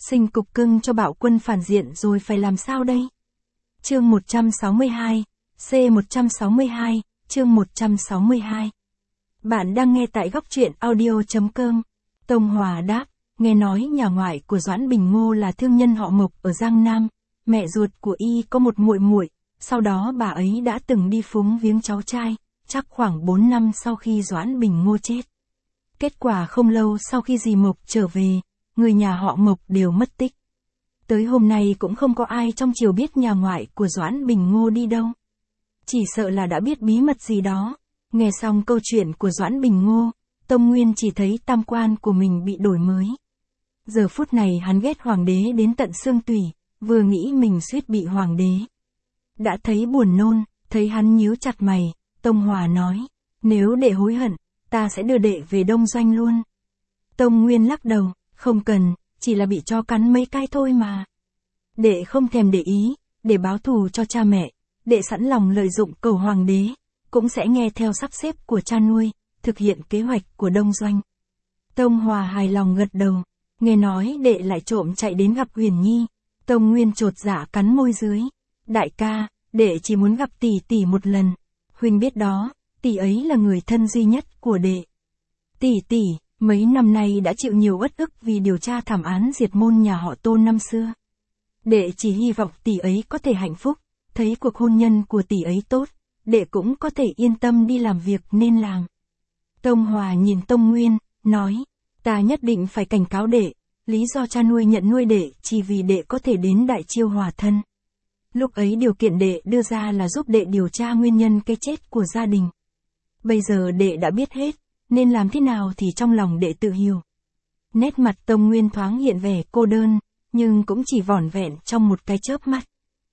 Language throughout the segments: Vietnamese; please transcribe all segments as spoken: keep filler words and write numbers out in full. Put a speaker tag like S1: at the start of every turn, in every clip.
S1: Sinh cục cưng cho bạo quân phản diện rồi phải làm sao đây? Chương một trăm sáu mươi hai, C một trăm sáu mươi hai, chương một trăm sáu mươi hai. Bạn đang nghe tại góc truyện audio chấm com. Tông Hòa đáp, nghe nói nhà ngoại của Doãn Bình Ngô là thương nhân họ Mộc ở Giang Nam, mẹ ruột của y có một muội muội, sau đó bà ấy đã từng đi phúng viếng cháu trai, chắc khoảng bốn năm sau khi Doãn Bình Ngô chết. Kết quả không lâu sau khi dì Mộc trở về, người nhà họ Mộc đều mất tích. Tới hôm nay cũng không có ai trong triều biết nhà ngoại của Doãn Bình Ngô đi đâu. Chỉ sợ là đã biết bí mật gì đó. Nghe xong câu chuyện của Doãn Bình Ngô, Tông Nguyên chỉ thấy tam quan của mình bị đổi mới. Giờ phút này hắn ghét hoàng đế đến tận xương tủy, vừa nghĩ mình suýt bị hoàng đế. Đã thấy buồn nôn, thấy hắn nhíu chặt mày, Tông Hòa nói, nếu đệ hối hận, ta sẽ đưa đệ về Đông Doanh luôn. Tông Nguyên lắc đầu, không cần, chỉ là bị cho cắn mấy cái thôi mà. Đệ không thèm để ý, để báo thù cho cha mẹ, đệ sẵn lòng lợi dụng cầu hoàng đế, cũng sẽ nghe theo sắp xếp của cha nuôi, thực hiện kế hoạch của Đông Doanh. Tông Hòa hài lòng gật đầu, nghe nói đệ lại trộm chạy đến gặp Huyền Nhi. Tông Nguyên chột dạ cắn môi dưới, đại ca, đệ chỉ muốn gặp tỷ tỷ một lần, huynh biết đó, tỷ ấy là người thân duy nhất của đệ. Tỷ tỷ, mấy năm nay đã chịu nhiều uất ức vì điều tra thảm án diệt môn nhà họ Tôn năm xưa. Đệ chỉ hy vọng tỷ ấy có thể hạnh phúc, thấy cuộc hôn nhân của tỷ ấy tốt, đệ cũng có thể yên tâm đi làm việc nên làm. Tông Hòa nhìn Tông Nguyên, nói, ta nhất định phải cảnh cáo đệ, lý do cha nuôi nhận nuôi đệ chỉ vì đệ có thể đến Đại Chiêu hòa thân. Lúc ấy điều kiện đệ đưa ra là giúp đệ điều tra nguyên nhân cái chết của gia đình. Bây giờ đệ đã biết hết, nên làm thế nào thì trong lòng đệ tự hiểu. Nét mặt Tông Nguyên thoáng hiện vẻ cô đơn, nhưng cũng chỉ vỏn vẹn trong một cái chớp mắt.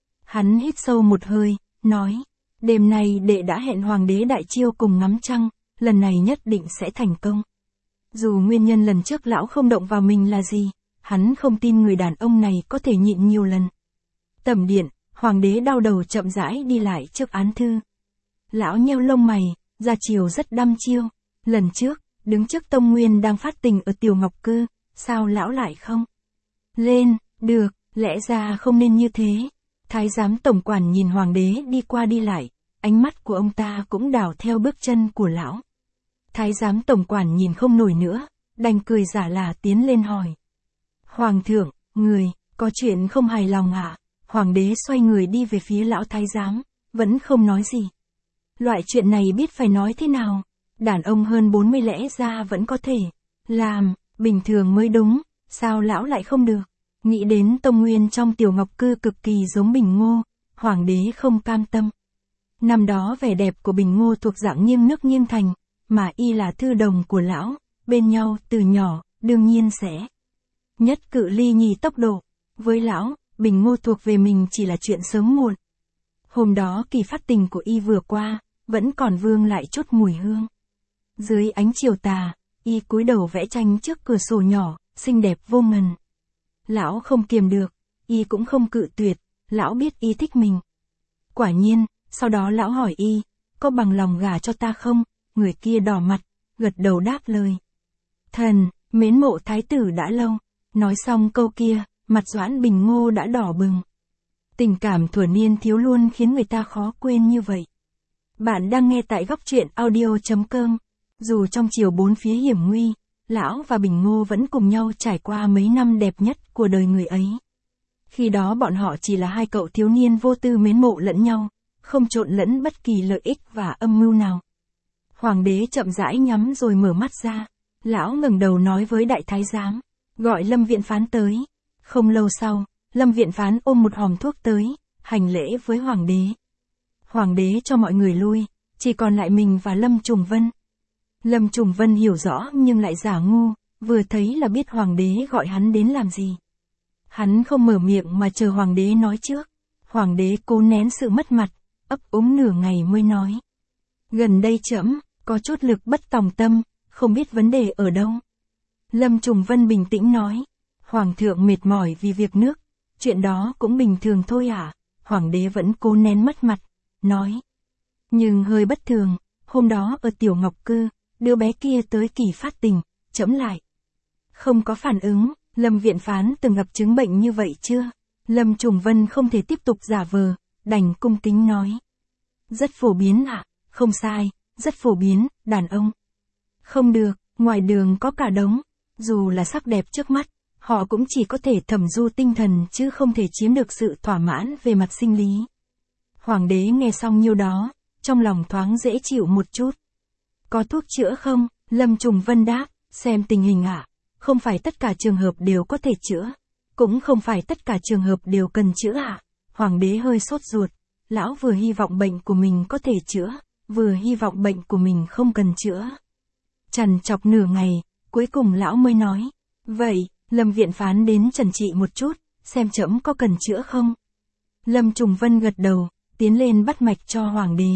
S1: Hắn hít sâu một hơi, nói, đêm nay đệ đã hẹn hoàng đế Đại Chiêu cùng ngắm trăng, lần này nhất định sẽ thành công. Dù nguyên nhân lần trước lão không động vào mình là gì, hắn không tin người đàn ông này có thể nhịn nhiều lần. Tẩm điện, hoàng đế đau đầu chậm rãi đi lại trước án thư. Lão nheo lông mày, ra chiều rất đăm chiêu. Lần trước, đứng trước Tông Nguyên đang phát tình ở Tiểu Ngọc Cư, sao lão lại không lên, được, lẽ ra không nên như thế. Thái giám tổng quản nhìn hoàng đế đi qua đi lại, ánh mắt của ông ta cũng đảo theo bước chân của lão. Thái giám tổng quản nhìn không nổi nữa, đành cười giả là tiến lên hỏi. Hoàng thượng, người, có chuyện không hài lòng ạ? À? Hoàng đế xoay người đi về phía lão thái giám, vẫn không nói gì. Loại chuyện này biết phải nói thế nào? Đàn ông hơn bốn mươi lẽ ra vẫn có thể làm, bình thường mới đúng, sao lão lại không được? Nghĩ đến Tông Nguyên trong Tiểu Ngọc Cư cực kỳ giống Bình Ngô, hoàng đế không cam tâm. Năm đó vẻ đẹp của Bình Ngô thuộc dạng nghiêng nước nghiêng thành, mà y là thư đồng của lão, bên nhau từ nhỏ, đương nhiên sẽ nhất cự ly nhì tốc độ. Với lão, Bình Ngô thuộc về mình chỉ là chuyện sớm muộn. Hôm đó kỳ phát tình của y vừa qua, vẫn còn vương lại chút mùi hương. Dưới ánh chiều tà, y cúi đầu vẽ tranh trước cửa sổ nhỏ, xinh đẹp vô ngần. Lão không kiềm được, y cũng không cự tuyệt, lão biết y thích mình. Quả nhiên, sau đó lão hỏi y, có bằng lòng gả cho ta không? Người kia đỏ mặt, gật đầu đáp lời. Thần, mến mộ thái tử đã lâu. Nói xong câu kia, mặt Doãn Bình Ngô đã đỏ bừng. Tình cảm thuở niên thiếu luôn khiến người ta khó quên như vậy. Bạn đang nghe tại góc truyện audio chấm com. Dù trong chiều bốn phía hiểm nguy, lão và Bình Ngô vẫn cùng nhau trải qua mấy năm đẹp nhất của đời người ấy. Khi đó bọn họ chỉ là hai cậu thiếu niên vô tư mến mộ lẫn nhau, không trộn lẫn bất kỳ lợi ích và âm mưu nào. Hoàng đế chậm rãi nhắm rồi mở mắt ra. Lão ngẩng đầu nói với đại thái giám, gọi Lâm Viện Phán tới. Không lâu sau, Lâm Viện Phán ôm một hòm thuốc tới, hành lễ với hoàng đế. Hoàng đế cho mọi người lui, chỉ còn lại mình và Lâm Trùng Vân. Lâm Trùng Vân hiểu rõ nhưng lại giả ngu, vừa thấy là biết hoàng đế gọi hắn đến làm gì. Hắn không mở miệng mà chờ hoàng đế nói trước. Hoàng đế cố nén sự mất mặt, ấp úng nửa ngày mới nói. Gần đây trẫm có chút lực bất tòng tâm, không biết vấn đề ở đâu. Lâm Trùng Vân bình tĩnh nói. Hoàng thượng mệt mỏi vì việc nước, chuyện đó cũng bình thường thôi à? Hoàng đế vẫn cố nén mất mặt, nói. Nhưng hơi bất thường, hôm đó ở Tiểu Ngọc Cư, đứa bé kia tới kỳ phát tình, trẫm lại không có phản ứng. Lâm viện phán từng gặp chứng bệnh như vậy chưa? Lâm Trùng Vân không thể tiếp tục giả vờ, đành cung kính nói. Rất phổ biến ạ, à? Không sai, rất phổ biến, đàn ông. Không được, ngoài đường có cả đống, dù là sắc đẹp trước mắt, họ cũng chỉ có thể thẩm du tinh thần chứ không thể chiếm được sự thỏa mãn về mặt sinh lý. Hoàng đế nghe xong nhiêu đó, trong lòng thoáng dễ chịu một chút. Có thuốc chữa không? Lâm Trùng Vân đáp, xem tình hình ạ, à? Không phải tất cả trường hợp đều có thể chữa, cũng không phải tất cả trường hợp đều cần chữa ạ. À? Hoàng đế hơi sốt ruột, lão vừa hy vọng bệnh của mình có thể chữa, vừa hy vọng bệnh của mình không cần chữa. Trằn trọc nửa ngày, cuối cùng lão mới nói, vậy, Lâm viện phán đến trần trị một chút, xem trẫm có cần chữa không? Lâm Trùng Vân gật đầu, tiến lên bắt mạch cho hoàng đế.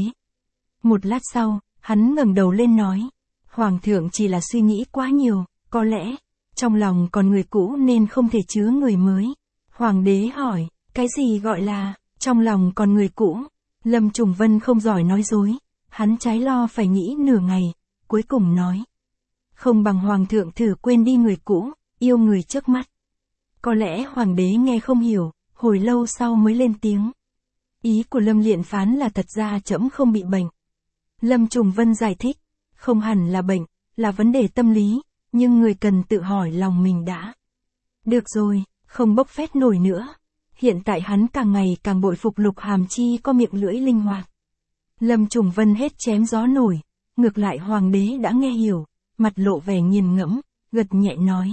S1: Một lát sau, hắn ngẩng đầu lên nói, hoàng thượng chỉ là suy nghĩ quá nhiều, có lẽ, trong lòng còn người cũ nên không thể chứa người mới. Hoàng đế hỏi, cái gì gọi là, trong lòng còn người cũ? Lâm Trùng Vân không giỏi nói dối, hắn trái lo phải nghĩ nửa ngày, cuối cùng nói. Không bằng hoàng thượng thử quên đi người cũ, yêu người trước mắt. Có lẽ hoàng đế nghe không hiểu, hồi lâu sau mới lên tiếng. Ý của Lâm Liện phán là thật ra trẫm không bị bệnh. Lâm Trùng Vân giải thích, không hẳn là bệnh, là vấn đề tâm lý, nhưng người cần tự hỏi lòng mình đã. Được rồi, không bốc phét nổi nữa. Hiện tại hắn càng ngày càng bội phục Lục Hàm Chi có miệng lưỡi linh hoạt. Lâm Trùng Vân hết chém gió nổi, ngược lại hoàng đế đã nghe hiểu, mặt lộ vẻ nghiền ngẫm, gật nhẹ nói.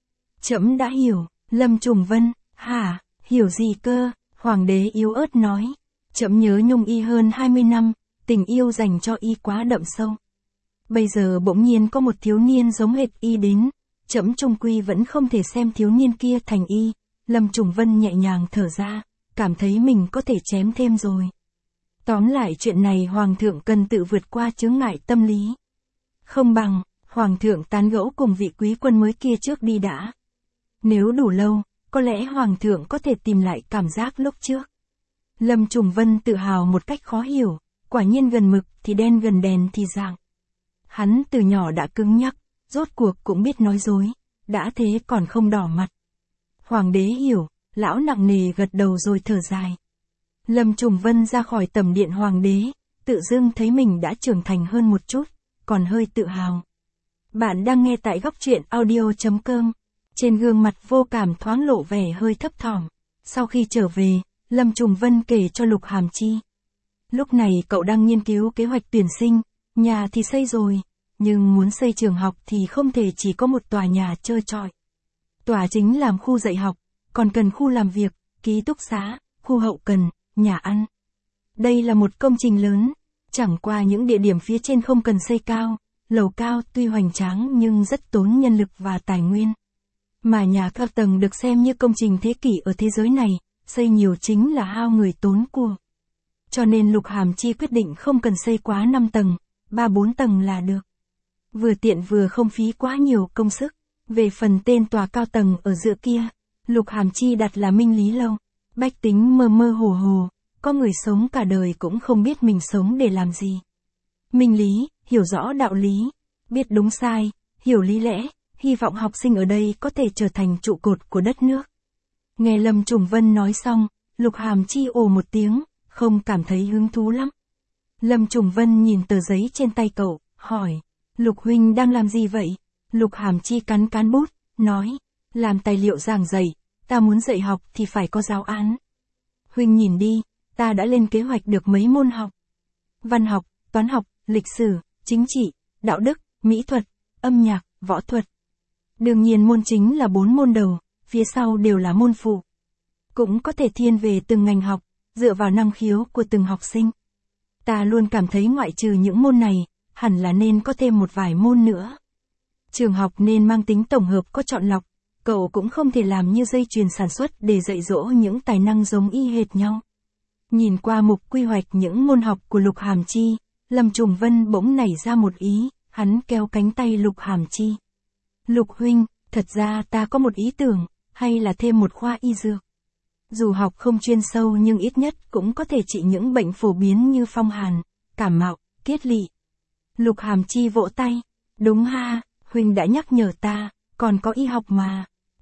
S1: Trẫm đã hiểu. Lâm Trùng Vân, hả, hiểu gì cơ? Hoàng đế yếu ớt nói. Trẫm nhớ Nhung y hơn hai mươi năm, tình yêu dành cho y quá đậm sâu. Bây giờ bỗng nhiên có một thiếu niên giống hệt y đến, trẫm trung quy vẫn không thể xem thiếu niên kia thành y. Lâm Trùng Vân nhẹ nhàng thở ra, cảm thấy mình có thể chém thêm rồi. Tóm lại chuyện này hoàng thượng cần tự vượt qua chướng ngại tâm lý. Không bằng, hoàng thượng tán gẫu cùng vị quý quân mới kia trước đi đã. Nếu đủ lâu, có lẽ hoàng thượng có thể tìm lại cảm giác lúc trước. Lâm Trùng Vân tự hào một cách khó hiểu, quả nhiên gần mực thì đen gần đèn thì rạng. Hắn từ nhỏ đã cứng nhắc, rốt cuộc cũng biết nói dối, đã thế còn không đỏ mặt. Hoàng đế hiểu, lão nặng nề gật đầu rồi thở dài. Lâm Trùng Vân ra khỏi tầm điện hoàng đế, tự dưng thấy mình đã trưởng thành hơn một chút, còn hơi tự hào. Bạn đang nghe tại góc truyện audio chấm com. Trên gương mặt vô cảm thoáng lộ vẻ hơi thấp thỏm. Sau khi trở về, Lâm Trùng Vân kể cho Lục Hàm Chi. Lúc này cậu đang nghiên cứu kế hoạch tuyển sinh, nhà thì xây rồi, nhưng muốn xây trường học thì không thể chỉ có một tòa nhà trơ trọi. Tòa chính làm khu dạy học, còn cần khu làm việc, ký túc xá, khu hậu cần, nhà ăn. Đây là một công trình lớn, chẳng qua những địa điểm phía trên không cần xây cao, lầu cao tuy hoành tráng nhưng rất tốn nhân lực và tài nguyên. Mà nhà cao tầng được xem như công trình thế kỷ ở thế giới này, xây nhiều chính là hao người tốn của. Cho nên Lục Hàm Chi quyết định không cần xây quá năm tầng, ba bốn tầng là được. Vừa tiện vừa không phí quá nhiều công sức. Về phần tên tòa cao tầng ở giữa kia, Lục Hàm Chi đặt là Minh Lý Lâu. Bách tính mơ mơ hồ hồ, có người sống cả đời cũng không biết mình sống để làm gì. Minh lý, hiểu rõ đạo lý, biết đúng sai, hiểu lý lẽ, hy vọng học sinh ở đây có thể trở thành trụ cột của đất nước. Nghe Lâm Trùng Vân nói xong, Lục Hàm Chi ồ một tiếng, không cảm thấy hứng thú lắm. Lâm Trùng Vân nhìn tờ giấy trên tay cậu, hỏi, Lục huynh đang làm gì vậy? Lục Hàm Chi cắn cán bút, nói, làm tài liệu giảng dạy, ta muốn dạy học thì phải có giáo án. Huynh nhìn đi, ta đã lên kế hoạch được mấy môn học. Văn học, toán học, lịch sử, chính trị, đạo đức, mỹ thuật, âm nhạc, võ thuật. Đương nhiên môn chính là bốn môn đầu, phía sau đều là môn phụ. Cũng có thể thiên về từng ngành học, dựa vào năng khiếu của từng học sinh. Ta luôn cảm thấy ngoại trừ những môn này, hẳn là nên có thêm một vài môn nữa. Trường học nên mang tính tổng hợp có chọn lọc, cậu cũng không thể làm như dây chuyền sản xuất để dạy dỗ những tài năng giống y hệt nhau. Nhìn qua mục quy hoạch những môn học của Lục Hàm Chi, Lâm Trùng Vân bỗng nảy ra một ý, hắn kéo cánh tay Lục Hàm Chi. Lục huynh, thật ra ta có một ý tưởng, hay là thêm một khoa y dược. Dù học không chuyên sâu nhưng ít nhất cũng có thể trị những bệnh phổ biến như phong hàn, cảm mạo, kiết lỵ. Lục Hàm Chi vỗ tay, đúng ha, huynh đã nhắc nhở ta, còn có y học mà.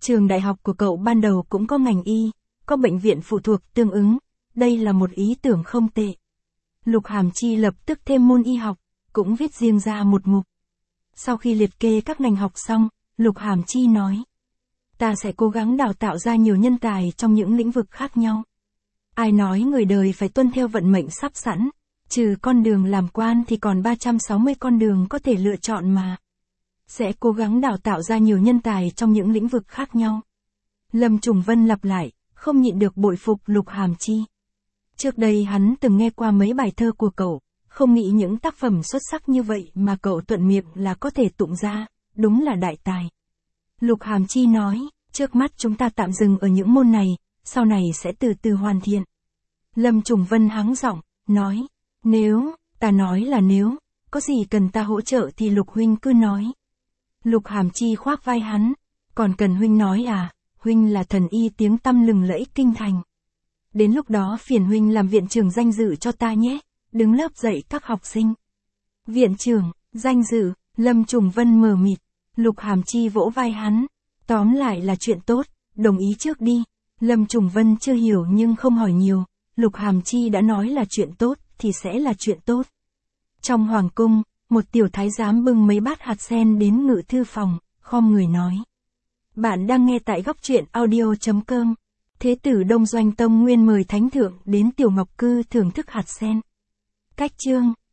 S1: Trường đại học của cậu ban đầu cũng có ngành y, có bệnh viện phụ thuộc tương ứng, đây là một ý tưởng không tệ. Lục Hàm Chi lập tức thêm môn y học, cũng viết riêng ra một mục. Sau khi liệt kê các ngành học xong, Lục Hàm Chi nói. Ta sẽ cố gắng đào tạo ra nhiều nhân tài trong những lĩnh vực khác nhau. Ai nói người đời phải tuân theo vận mệnh sắp sẵn, trừ con đường làm quan thì còn ba trăm sáu mươi con đường có thể lựa chọn mà. Sẽ cố gắng đào tạo ra nhiều nhân tài trong những lĩnh vực khác nhau. Lâm Trùng Vân lặp lại, không nhịn được bội phục Lục Hàm Chi. Trước đây hắn từng nghe qua mấy bài thơ của cậu, không nghĩ những tác phẩm xuất sắc như vậy mà cậu thuận miệng là có thể tụng ra, đúng là đại tài. Lục Hàm Chi nói, trước mắt chúng ta tạm dừng ở những môn này, sau này sẽ từ từ hoàn thiện. Lâm Trùng Vân hắng giọng, nói, nếu, ta nói là nếu, có gì cần ta hỗ trợ thì Lục huynh cứ nói. Lục Hàm Chi khoác vai hắn, còn cần huynh nói à, huynh là thần y tiếng tăm lừng lẫy kinh thành. Đến lúc đó phiền huynh làm viện trưởng danh dự cho ta nhé, đứng lớp dạy các học sinh. Viện trưởng, danh dự, Lâm Trùng Vân mờ mịt, Lục Hàm Chi vỗ vai hắn, tóm lại là chuyện tốt, đồng ý trước đi. Lâm Trùng Vân chưa hiểu nhưng không hỏi nhiều, Lục Hàm Chi đã nói là chuyện tốt thì sẽ là chuyện tốt. Trong hoàng cung, một tiểu thái giám bưng mấy bát hạt sen đến ngự thư phòng, khom người nói. Bạn đang nghe tại góc truyện audio chấm com. Thế tử Đông Doanh Tông Nguyên mời Thánh Thượng đến Tiểu Ngọc Cư thưởng thức hạt sen. Cách chương